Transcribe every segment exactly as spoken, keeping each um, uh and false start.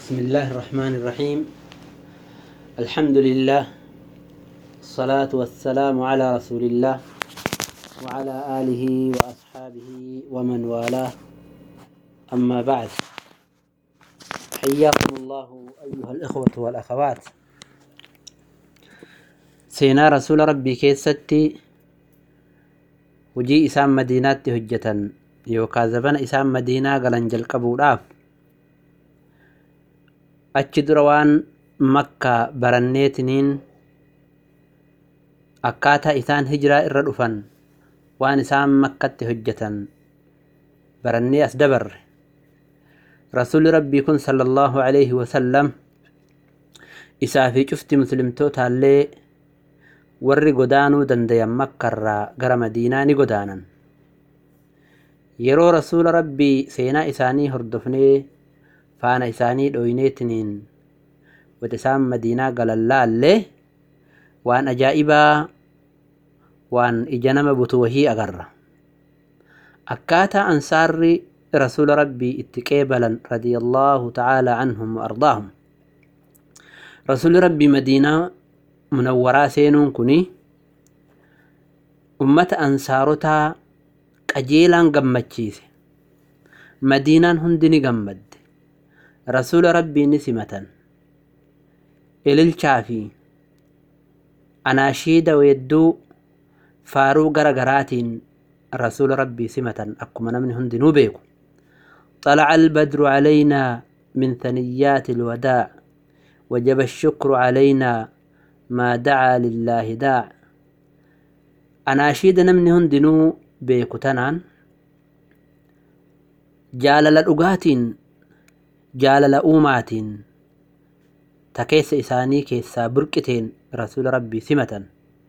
بسم الله الرحمن الرحيم. الحمد لله، الصلاة والسلام على رسول الله وعلى آله وأصحابه ومن والاه، أما بعد. حياكم الله أيها الإخوة والأخوات. سينا رسول ربي كيستي وجي إسام مدينة هجة يوكازبن إسام مدينة قلنجل قبولاف أجدروان مكة برنيتنين أكاتا إسان هجرة الردفن وان إسان مكة هجة برني أسدبر رسول ربي كن صلى الله عليه وسلم إسافي شفت مسلم توتا اللي ورّي قدانو دنديا مكة را غر مدينة نقدانا يرو رسول ربي سينا إساني هردفني فانا إساني دوينيتنين وتسام مدينة قلال اللي وان أجائبا وان إجنم بطوهي أغر أكاتا أنصار رسول ربي اتكيبلا رضي الله تعالى عنهم وأرضاهم. رسول ربي مدينة منورا سينون كني أمة أنصارتا قجيلان قمتشيس مدينة هندني قمد رسول ربي نسمة إلل شافي أناشيد ويدو فارو غرغرات رسول ربي سمة أكما نمن هندنو بيكو. طلع البدر علينا من ثنيات الوداع وجب الشكر علينا ما دعا لله داع. أناشيد نمن هندنو بيكو تنان جالل الأغات جالل أومات تكيس إساني كيسا بركتين رسول ربي سمة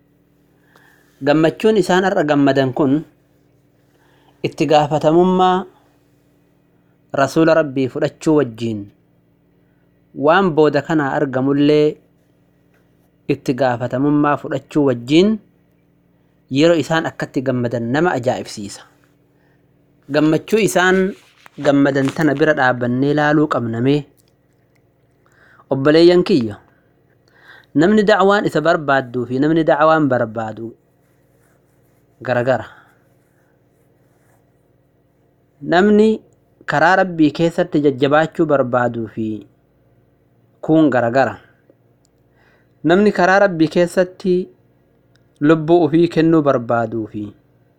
قمتشون إسان الرقمدن كن اتقافة مما رسول ربي فرشو وجين وان بودا كان أرقم اللي اتقافة مما فرشو وجين يرو إسان أكت قمدن نما أجائف سيسا قمتشو إسان قمدن تنبرد آبني لالوك أمنمي أبليان كيو نمني دعوان إسا بربادو في نمني دعوان بربادو غرغر نمني كرا ربي كيسر تججباتشو بربادو في كون غرغر نمني كرا ربي كيسر تي لبو في كنو بربادو في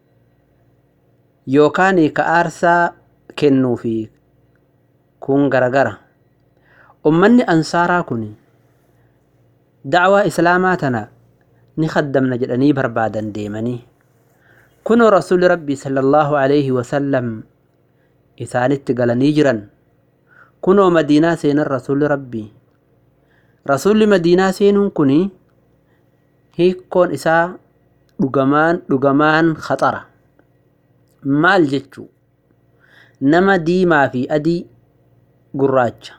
يوكاني كأرسا كنو في كون غرغر. أمني أنصارا كوني دعوة إسلاماتنا نخدم نجدني بربادا ديمني كنو رسول ربي صلى الله عليه وسلم إسانت قلني جرا كنو مدينة سين الرسول ربي رسول مدينة سين كوني هيكون إسا لغمان لغمان خطرة مال جتشو نما ديما في أدي قراج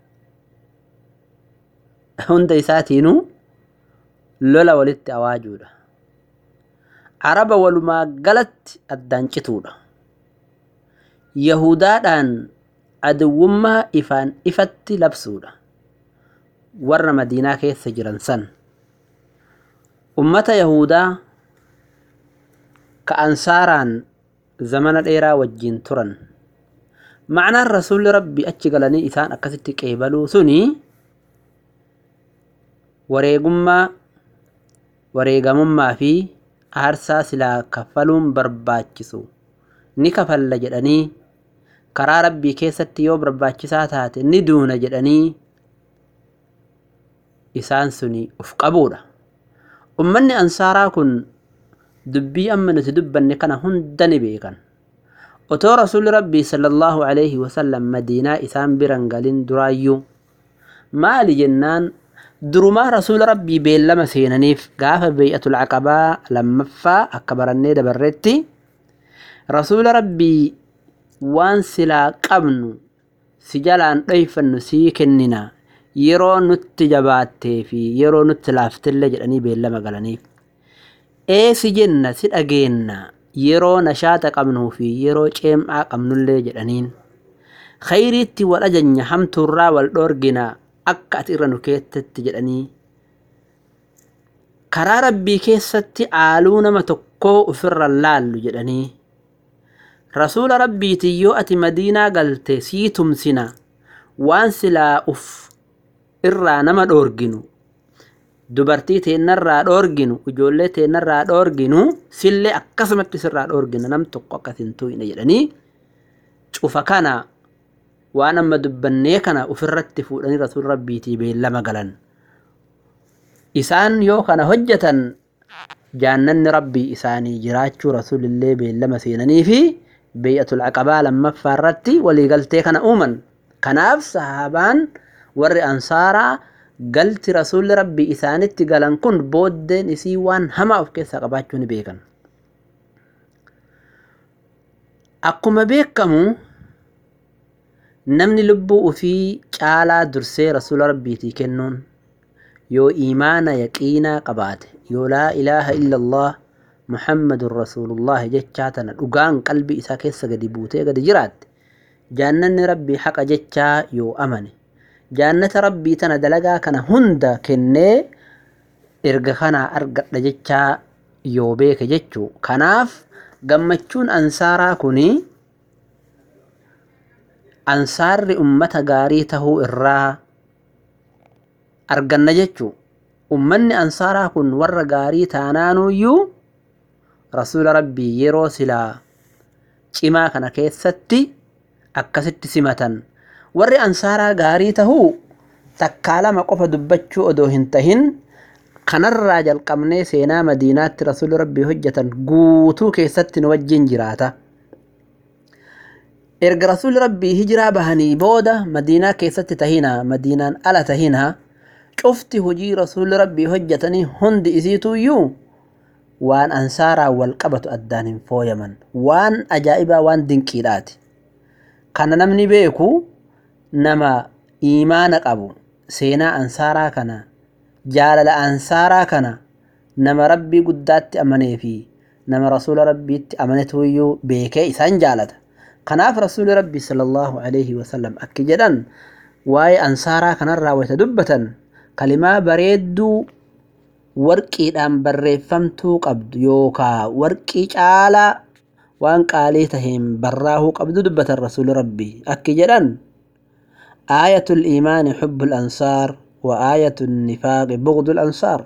هند إساتينو لولا ولدت أواجودا عرب ولما قلت الدانشتودا يهودان عدوما إفان إفت لبسودا ور مدينة كيس جرنسان أمة يهودا كأنصاران زمن الإيرا وجين ترن معنى الرسول ربي أتشغلني إسان أكستك إيبالو سني wareegummaa wareegamummaa fi aarsaa silaa kaffaluun barbaachisu ni kafalla jedhanii karaa rabbii keessatti yoo barbaachisaa taate ni duuna jedhanii isaan suni uf qabuudha. Ummanni ansaaraa kun dubbii amma nuti dubbanne kana hunda ni beekan. Otoo rasuulli rabbii sallallahu alayhi wasallam madiinaa isaan biran galin duraayyuu maali jennaan دروما رسول ربي بيلما سينانيف غافة بيئة العقباء لما فا أكبرني دبرتي رسول ربي وان سلا قبنو سجالان ريفا نسيكننا يرو نتجباتي في يرو نتلافتل جلاني بيلما قلانيف اي سجنة سيد أجينا يرو نشاط قبنو في يرو جيم آقمنو اللي جلانين khayriitti wal ajanya hamtuurraa wal dhoorgina akka ati irra nu keettatti jedhanii karaa rabbii keessatti aaluu nama tokkoo ofirra laallu jedhanii rasuula rabbiitii yoo ati madiinaa galte sii tumsina waan silaa uf irraa nama dhoorginu dubartii teennarraa dhoorginu ijoollee teennarraa dhoorginu sillee akkasumatti sirraa dhoorgina nam tokko akkasin tuyne jedhanii cufa kana waan amma dubbannee kana ofirratti fuudhanii rasuul rabbiitii beellama galan isaan yoo kana hojjetan jaannanni rabbii isaanii jiraachuu rasuulillee beellama seenanii fi beey'atul aqabaa lammaffaa irratti waliigaltee kana uuman kanaaf sahaabaan warri ansaaraa galti rasuulli rabbii isaanitti galan kun booddeen isii waan hamaa of keessaa qabaachuu ni beekan akkuma beekamu namni lubbuu ofii caalaa dursee rasuula rabbiitii kennuun yoo iimaana yaqiinaa qabaate yoo laa ilaaha illa allah muhammadun rasuulullah jechaa tana dhugaan qalbii isaa keessa gadi buutee gadi jiraatte jaannanni rabbii haqa jechaa yoo amane jaannata rabbii tana dalagaa kana hunda kennee erga kana argadha jechaa yoo beeke jechuu kanaaf gammachuun ansaaraa kuni ansaarri ummata gaarii tahuu irraa arganna jechuu ummanni ansaaraa kun warra gaarii taanaanuyyuu rasuula rabbii yeroo silaa cimaa kana keessatti akkasitti simatan warri ansaaraa gaarii tahuu takkaa lama qofa dubbachuu odoo hin tahin kanarraa jalqabnee seenaa madiinaatti rasuula rabbii hojjetan guutuu keessatti nu wajjin jiraata erga rasuula rabbii hijiraa bahanii booda madiinaa keessatti tahina madiinaan ala tahina cufti hojii rasuula rabbii hojjetanii hundi isiituyyuu waan ansaaraa wal qabatu addaan hin fooyaman waan ajaa'ibaa waan dinqiidhaati kana namni beeku nama iimaana qabu seenaa ansaaraa kana jaalala ansaaraa kana nama rabbii guddaatti amanee fi nama rasuula rabbiitti amanetuyyuu beekee isaan jaalata kanaaf rasuuli rabbii sallallahu alayhi wasallam akki jedhan waa'ee ansaaraa kanarraa wayta dubbatan kalimaa bareedduu warqiidhaan barreeffamtuu qabdu yookaa warqii caalaa waan qaalii taheen barraahuu qabdu dubbatan rasuuli rabbii akki jedhan aayatul iimaani hubbul ansaar wa aayatul nifaaqi bugdul ansaar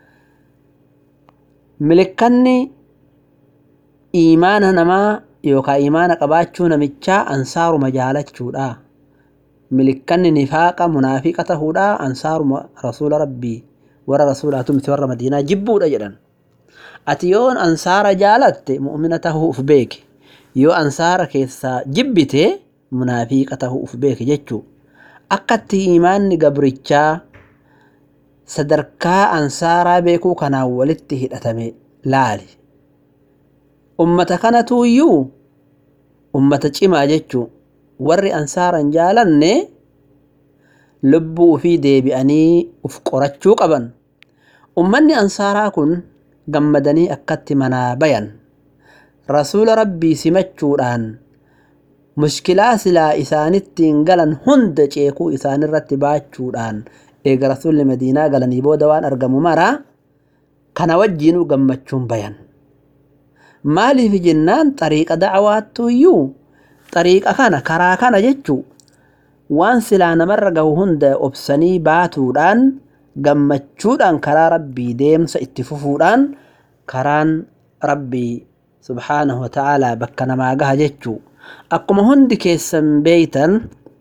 milikanni iimaana namaa yookaa iimaana qabaachuu namichaa ansaaruma jaalachuudha milikanni nifaaqa munaafiqa tahuudha ansaaruma rasuula rabbii warra rasuulaatu miti warra madiinaa jibbuudha jedhan ati yoon ansaara jaalatte mu'mina tahuu uf beeke yoo ansaara keessaa jibbite munaafiqa tahuu uf beeke jechuu akkatti iimaanni gabrichaa sadarkaa ansaaraa beekuu kanaan walitti hidhatame laali ummata kanatuuyyuu ummata cimaa jechuu warri ansaaran jaalanne lubbuu ofii deebi'anii uf qorachuu qaban ummanni ansaaraa kun gammadanii akkatti manaa bayan rasuula rabbii simachuudhaan mushkilaa silaa isaanittiin galan hunda ceekuu isaanirratti baachuudhaan eega rasuulli madiinaa galanii booda waan argamu mara kana wajjiinuu gammachuun bayan maaliif jennaan xariiqa da'awaattuyyuu xariiqa kana karaa kana jechuu waan silaa namarra gahu hunda obsanii baatuudhaan gammachuudhaan karaa rabbii deemsa itti fufuudhaan karaan rabbii subhaanahu wa ta'aalaa bakka namaa gaha jechuu akkuma hundi keessan beeytan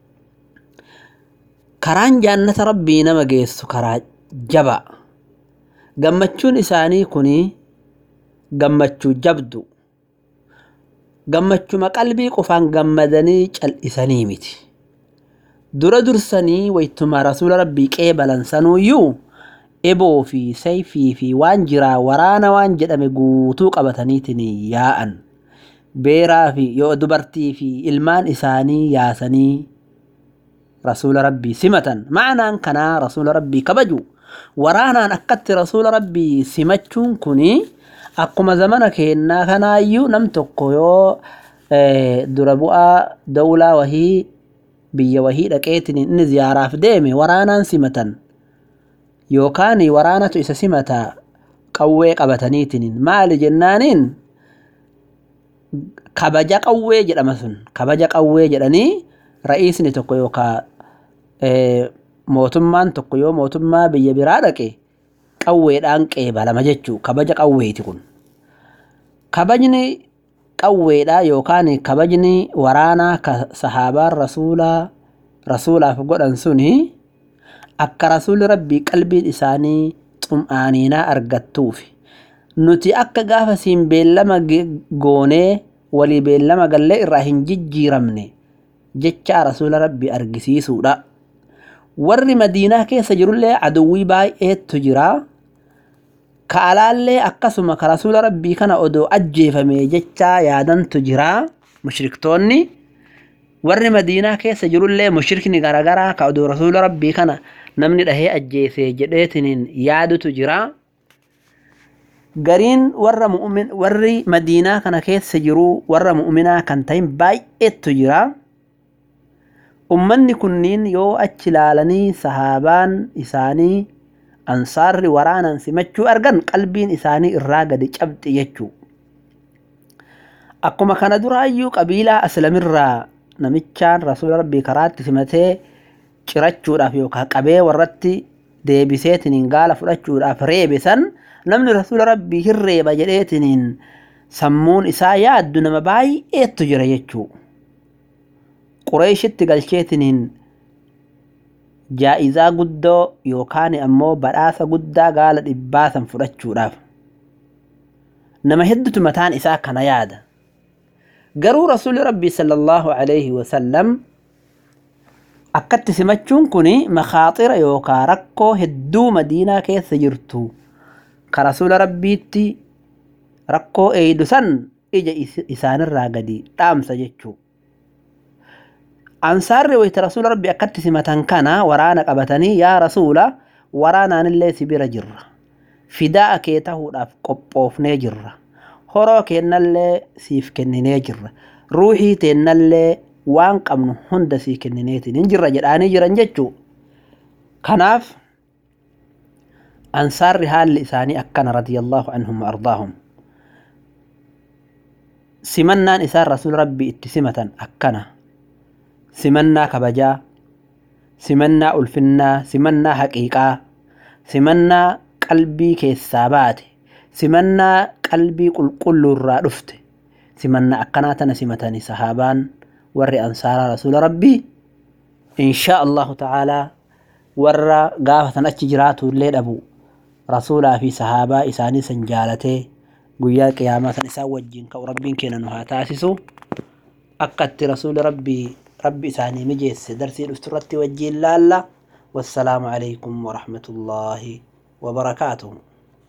karaan jaannata rabbii nama geessu karaa jaba gammachuun isaanii kuni gammachuu jabdu gammachuma qalbii qofaan gammadanii cal'isanii miti dura dursanii waytuma rasuula rabbii qeebalan sanuuyyuu eboo fi sayfii fi waan jiraa waraana waan jedhame guutuu qabataniitiin yaa'an beeraa fi yoo dubartii fi ilmaan isaanii yaasanii rasuula rabbii simatan ma'anaan kanaa rasuula rabbii kabaju waraanaan akkatti rasuula rabbii simachuun kuni akkuma zamana keennaa kanaayyuu nam tokko yoo dura bu'aa dawlaa wahii biyya wahii dhaqeetiin inni ziyaaraaf deeme waraanaan simatan yookaan waraanatu isa simata qawwee qabataniitiin maali jennaaniin kabaja qawwee jedhama sun kabaja qawwee jedhanii ra'iisni tokko yookaan mootummaan tokko yoo mootummaa biyya biraa dhaqe qawweedhaan qeebalama jechuu kabaja qawweeti kun kabajni qawweedha yookaan kabajni waraanaa ka sahaabaan rasuulaa rasuulaaf godhan suni akka rasuulli rabbii qalbiin isaanii xum'aaniinaa argattuufi nuti akka gaafa siin beellama goonee walii beellama gallee irraa hin jijjiiramne jecha rasuula rabbii argisiisuudha. warri madiinaa keessa jirullee aduwwii baay'eetu jira ka alaallee akkasuma ka rasuula rabbii kana odoo ajjeefame jecha yaadantu jira mushriktoonni warri madiinaa keessa jirullee mushrikni garagaraa ka odoo rasuula rabbii kana namni dhahee ajjeese jedheetiniin yaadutu jira gariin warra mu'min warri madiinaa kana keessa jiru warra mu'minaa kan ta'in baay'eetu jira ummanni kunniin yoo achi ilaalanii sahaabaan isaanii ansaarri waraanaan simachuu argan qalbiin isaanii irraa gadi cabxi jechuu akkuma kana duraayyuu qabiilaa aslamirraa namichaan rasuula rabbii karaatti simatee cirachuudhaaf yookaan qabee warratti deebiseetiniin gaala fudhachuudhaaf reebe san namni rasuula rabbii hirreeba jedheetiniin sammuun isaa yaaddu nama baay'eetu jira jechuu qureeshitti galcheetiniin jaa'izaa guddoo yookaan ammoo badhaasa guddaa gaala dhibbaa san fudhachuudhaaf nama hedduutu mataan isaa kana yaada garuu rasuulli rabbii sallallahu alayhi wasallam akkatti simachuun kuni makhaatira yookaan rakkoo hedduu madiinaa keessa jirtu ka rasuula rabbiitti rakkoo eeydu san ija isaanirraa gadi dhaamsa jechuu ansaarri wayta rasuula rabbii akkatti simatan kana waraana qabatanii yaa rasuula waraanaanillee si bira jirra fidaa kee tahuudhaaf qophoofnee jirra horoo keennallee siif kenninee jirra ruuhii teennallee waan qabnu hunda sii kennineetiin hin jirra jedhaanii jiran jechuu kanaaf ansaarri haalli isaanii akkana radiyallahu anhum wa ardaahum simannaan isaan rasuula rabbii itti simatan akkana simannaa kabajaa simannaa ulfinnaa simannaa haqiiqaa simannaa qalbii keessaa baate simannaa qalbii qulqulluurraa dhufte simannaa akkanaa tana simatanii sahaabaan warri ansaaraa rasuula rabbii inshaa allahu ta'aalaa warra gaafatan achi jiraatu illee dhabu rasuulaa fi sahaabaa isaanii san jaalatee guyyaa qiyaamaa san isaan wajjin ka'u rabbiin keenya nu haa taasisu akkatti rasuula rabbii ربي ساني مجيس درسي الأسترتي وجي اللالا والسلام عليكم ورحمة الله وبركاته.